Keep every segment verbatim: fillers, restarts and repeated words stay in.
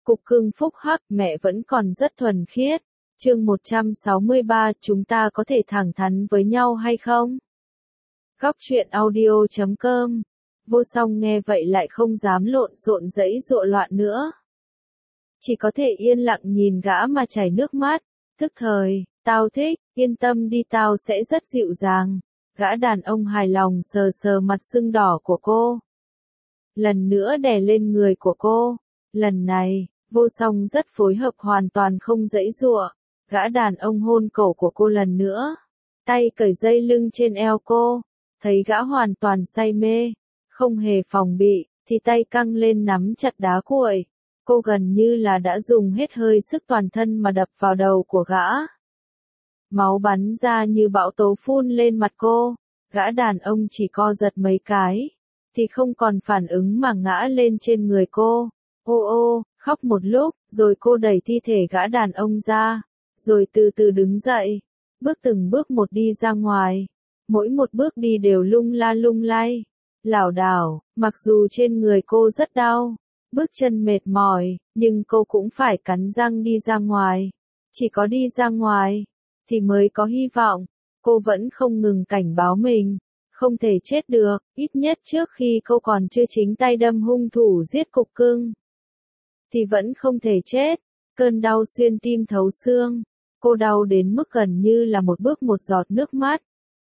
Cục cưng phúc hắc, mẹ vẫn còn rất thuần khiết. Chương một trăm sáu mươi ba, chúng ta có thể thẳng thắn với nhau hay không? Góc truyện audio chấm com. Vô Song nghe vậy lại không dám lộn xộn giãy giụa loạn nữa. Chỉ có thể yên lặng nhìn gã mà chảy nước mắt. Tức thời, tao thích, yên tâm đi, tao sẽ rất dịu dàng. Gã đàn ông hài lòng sờ sờ mặt sưng đỏ của cô. Lần nữa đè lên người của cô. Lần này, Vô Song rất phối hợp, hoàn toàn không giãy giụa. Gã đàn ông hôn cổ của cô lần nữa. Tay cởi dây lưng trên eo cô. Thấy gã hoàn toàn say mê. Không hề phòng bị, thì tay căng lên nắm chặt đá cuội. Cô gần như là đã dùng hết hơi sức toàn thân mà đập vào đầu của gã. Máu bắn ra như bão tố phun lên mặt cô. Gã đàn ông chỉ co giật mấy cái, thì không còn phản ứng mà ngã lên trên người cô. Ô ô, khóc một lúc, rồi cô đẩy thi thể gã đàn ông ra, rồi từ từ đứng dậy, bước từng bước một đi ra ngoài. Mỗi một bước đi đều lung la lung lay, lảo đảo, mặc dù trên người cô rất đau, bước chân mệt mỏi, nhưng cô cũng phải cắn răng đi ra ngoài. Chỉ có đi ra ngoài, thì mới có hy vọng. Cô vẫn không ngừng cảnh báo mình, không thể chết được, ít nhất trước khi cô còn chưa chính tay đâm hung thủ giết cục cưng. Thì vẫn không thể chết. Cơn đau xuyên tim thấu xương. Cô đau đến mức gần như là một bước một giọt nước mắt.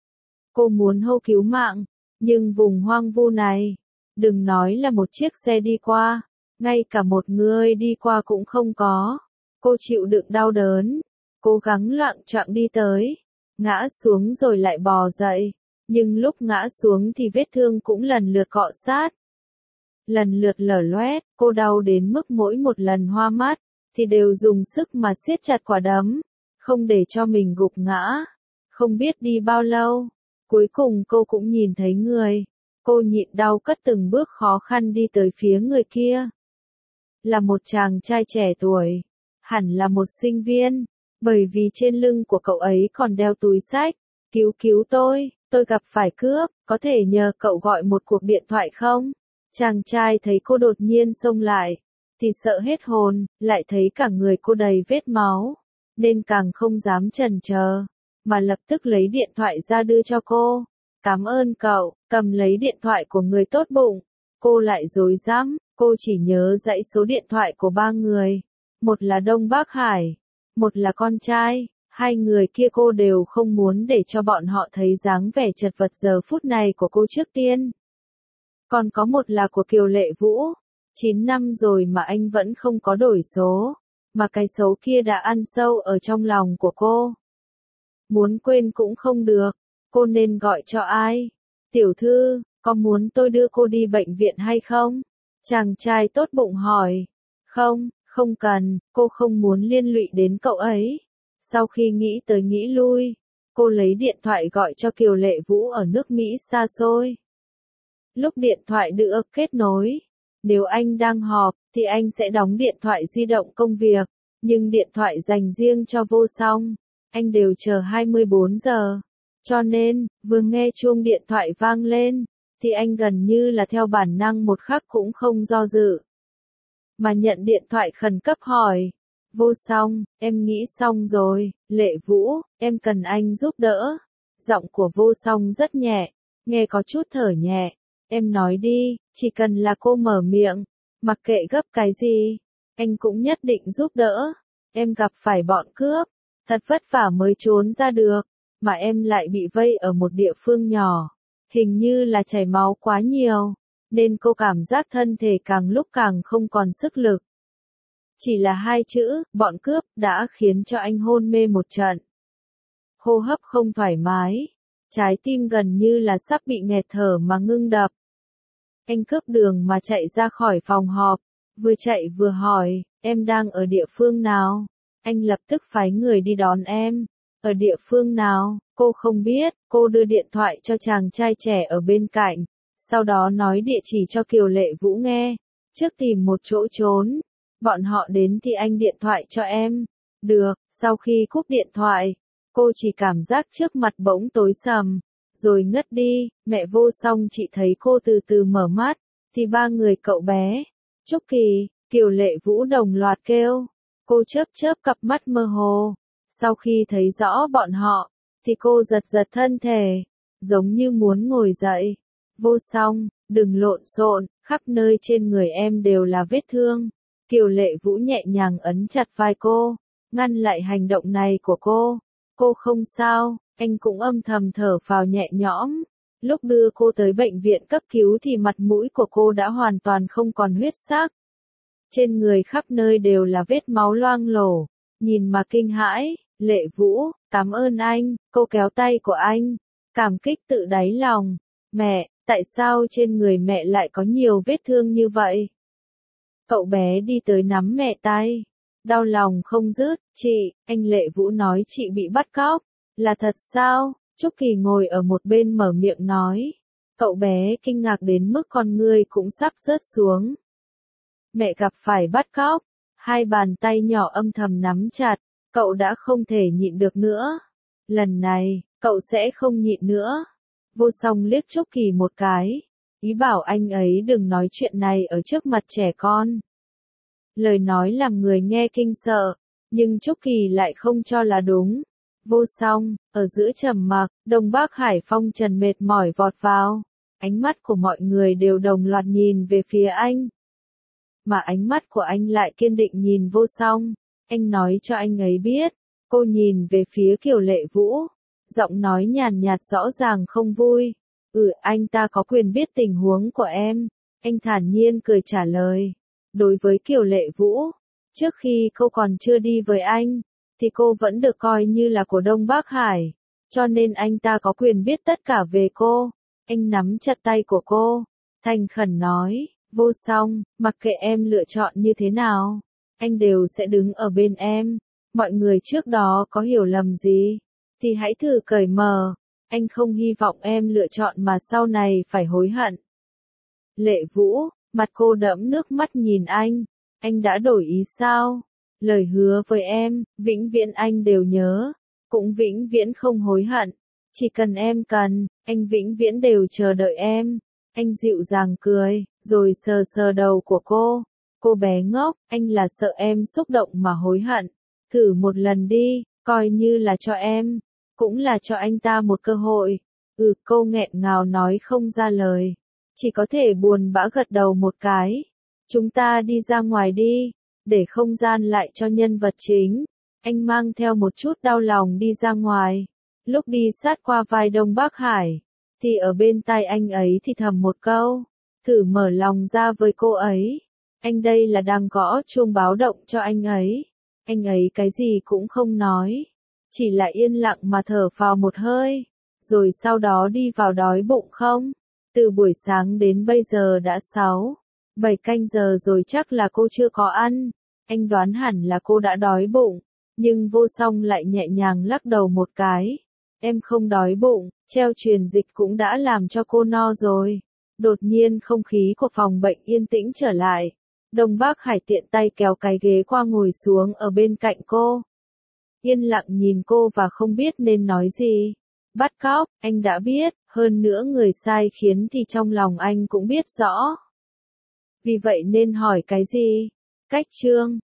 Cô muốn hô cứu mạng, nhưng vùng hoang vu này, đừng nói là một chiếc xe đi qua, ngay cả một người đi qua cũng không có. Cô chịu đựng đau đớn, cố gắng loạng choạng đi tới, ngã xuống rồi lại bò dậy, nhưng lúc ngã xuống thì vết thương cũng lần lượt cọ sát. Lần lượt lở loét, cô đau đến mức mỗi một lần hoa mắt, thì đều dùng sức mà siết chặt quả đấm, không để cho mình gục ngã. Không biết đi bao lâu, cuối cùng cô cũng nhìn thấy người. Cô nhịn đau cất từng bước khó khăn đi tới phía người kia. Là một chàng trai trẻ tuổi, hẳn là một sinh viên, bởi vì trên lưng của cậu ấy còn đeo túi xách. Cứu cứu tôi, tôi gặp phải cướp, có thể nhờ cậu gọi một cuộc điện thoại không? Chàng trai thấy cô đột nhiên xông lại, thì sợ hết hồn, lại thấy cả người cô đầy vết máu, nên càng không dám chần chờ, mà lập tức lấy điện thoại ra đưa cho cô. Cảm ơn cậu. Cầm lấy điện thoại của người tốt bụng, cô lại rối rắm, cô chỉ nhớ dãy số điện thoại của ba người. Một là Đông Bắc Hải, một là con trai, hai người kia cô đều không muốn để cho bọn họ thấy dáng vẻ chật vật giờ phút này của cô trước tiên. Còn có một là của Kiều Lệ Vũ. Chín năm rồi mà anh vẫn không có đổi số, mà cái số kia đã ăn sâu ở trong lòng của cô. Muốn quên cũng không được, cô nên gọi cho ai? Tiểu thư, có muốn tôi đưa cô đi bệnh viện hay không? Chàng trai tốt bụng hỏi. Không, không cần, cô không muốn liên lụy đến cậu ấy. Sau khi nghĩ tới nghĩ lui, cô lấy điện thoại gọi cho Kiều Lệ Vũ ở nước Mỹ xa xôi. Lúc điện thoại được kết nối, nếu anh đang họp, thì anh sẽ đóng điện thoại di động công việc, nhưng điện thoại dành riêng cho Vô Song, anh đều chờ hai mươi bốn giờ. Cho nên, vừa nghe chuông điện thoại vang lên, thì anh gần như là theo bản năng một khắc cũng không do dự, mà nhận điện thoại khẩn cấp hỏi. Vô Song, em nghĩ xong rồi. Lệ Vũ, em cần anh giúp đỡ. Giọng của Vô Song rất nhẹ, nghe có chút thở nhẹ. Em nói đi, chỉ cần là cô mở miệng, mặc kệ gấp cái gì, anh cũng nhất định giúp đỡ. Em gặp phải bọn cướp, thật vất vả mới trốn ra được, mà em lại bị vây ở một địa phương nhỏ, hình như là chảy máu quá nhiều, nên cô cảm giác thân thể càng lúc càng không còn sức lực. Chỉ là hai chữ, bọn cướp, đã khiến cho anh hôn mê một trận. Hô hấp không thoải mái, trái tim gần như là sắp bị nghẹt thở mà ngưng đập. Anh cướp đường mà chạy ra khỏi phòng họp, vừa chạy vừa hỏi, em đang ở địa phương nào? Anh lập tức phái người đi đón em. Ở địa phương nào? Cô không biết. Cô đưa điện thoại cho chàng trai trẻ ở bên cạnh, sau đó nói địa chỉ cho Kiều Lệ Vũ nghe. Trước tìm một chỗ trốn, bọn họ đến thì anh điện thoại cho em. Được. Sau khi cúp điện thoại, cô chỉ cảm giác trước mặt bỗng tối sầm, rồi ngất đi. Mẹ Vô Song chị thấy cô từ từ mở mắt, thì ba người cậu bé, Trúc Kỳ, Kiều Lệ Vũ đồng loạt kêu. Cô chớp chớp cặp mắt mơ hồ. Sau khi thấy rõ bọn họ, thì cô giật giật thân thể, giống như muốn ngồi dậy. Vô Song, đừng lộn xộn, khắp nơi trên người em đều là vết thương. Kiều Lệ Vũ nhẹ nhàng ấn chặt vai cô, ngăn lại hành động này của cô. Cô không sao, anh cũng âm thầm thở phào nhẹ nhõm. Lúc đưa cô tới bệnh viện cấp cứu thì mặt mũi của cô đã hoàn toàn không còn huyết sắc. Trên người khắp nơi đều là vết máu loang lổ, nhìn mà kinh hãi. Lệ Vũ, cảm ơn anh, cô kéo tay của anh, cảm kích tự đáy lòng. Mẹ, tại sao trên người mẹ lại có nhiều vết thương như vậy? Cậu bé đi tới nắm mẹ tay, đau lòng không dứt. Chị, anh Lệ Vũ nói chị bị bắt cóc, là thật sao? Trúc Kỳ ngồi ở một bên mở miệng nói. Cậu bé kinh ngạc đến mức con ngươi cũng sắp rớt xuống. Mẹ gặp phải bắt cóc, hai bàn tay nhỏ âm thầm nắm chặt, cậu đã không thể nhịn được nữa. Lần này, cậu sẽ không nhịn nữa. Vô Song liếc Trúc Kỳ một cái, ý bảo anh ấy đừng nói chuyện này ở trước mặt trẻ con. Lời nói làm người nghe kinh sợ, nhưng Trúc Kỳ lại không cho là đúng. Vô Song, ở giữa trầm mặc, Đông Bắc Hải phong trần mệt mỏi vọt vào. Ánh mắt của mọi người đều đồng loạt nhìn về phía anh. Mà ánh mắt của anh lại kiên định nhìn Vô Song. Anh nói cho anh ấy biết. Cô nhìn về phía Kiều Lệ Vũ. Giọng nói nhàn nhạt rõ ràng không vui. Ừ, anh ta có quyền biết tình huống của em. Anh thản nhiên cười trả lời. Đối với Kiều Lệ Vũ, trước khi cô còn chưa đi với anh, thì cô vẫn được coi như là của Đông Bắc Hải. Cho nên anh ta có quyền biết tất cả về cô. Anh nắm chặt tay của cô, thành khẩn nói. Vô Song, mặc kệ em lựa chọn như thế nào, anh đều sẽ đứng ở bên em. Mọi người trước đó có hiểu lầm gì, thì hãy thử cởi mở. Anh không hy vọng em lựa chọn mà sau này phải hối hận. Lệ Vũ, mặt cô đẫm nước mắt nhìn anh. Anh đã đổi ý sao? Lời hứa với em, vĩnh viễn anh đều nhớ, cũng vĩnh viễn không hối hận. Chỉ cần em cần, anh vĩnh viễn đều chờ đợi em. Anh dịu dàng cười, rồi sờ sờ đầu của cô. Cô bé ngốc, anh là sợ em xúc động mà hối hận. Thử một lần đi, coi như là cho em, cũng là cho anh ta một cơ hội. Ừ, cô nghẹn ngào nói không ra lời, chỉ có thể buồn bã gật đầu một cái. Chúng ta đi ra ngoài đi, để không gian lại cho nhân vật chính. Anh mang theo một chút đau lòng đi ra ngoài. Lúc đi sát qua vai Đông Bắc Hải, thì ở bên tai anh ấy thì thầm một câu. Thử mở lòng ra với cô ấy. Anh đây là đang gõ chuông báo động cho anh ấy. Anh ấy cái gì cũng không nói, chỉ là yên lặng mà thở phào một hơi, rồi sau đó đi vào đói bụng không? Từ buổi sáng đến bây giờ đã sáu, bảy canh giờ rồi chắc là cô chưa có ăn. Anh đoán hẳn là cô đã đói bụng, nhưng Vô Song lại nhẹ nhàng lắc đầu một cái. Em không đói bụng, treo truyền dịch cũng đã làm cho cô no rồi. Đột nhiên không khí của phòng bệnh yên tĩnh trở lại. Đông Bắc Hải tiện tay kéo cái ghế qua ngồi xuống ở bên cạnh cô. Yên lặng nhìn cô và không biết nên nói gì. Bắt cóc, anh đã biết, hơn nữa người sai khiến thì trong lòng anh cũng biết rõ. Vì vậy nên hỏi cái gì? Cách chương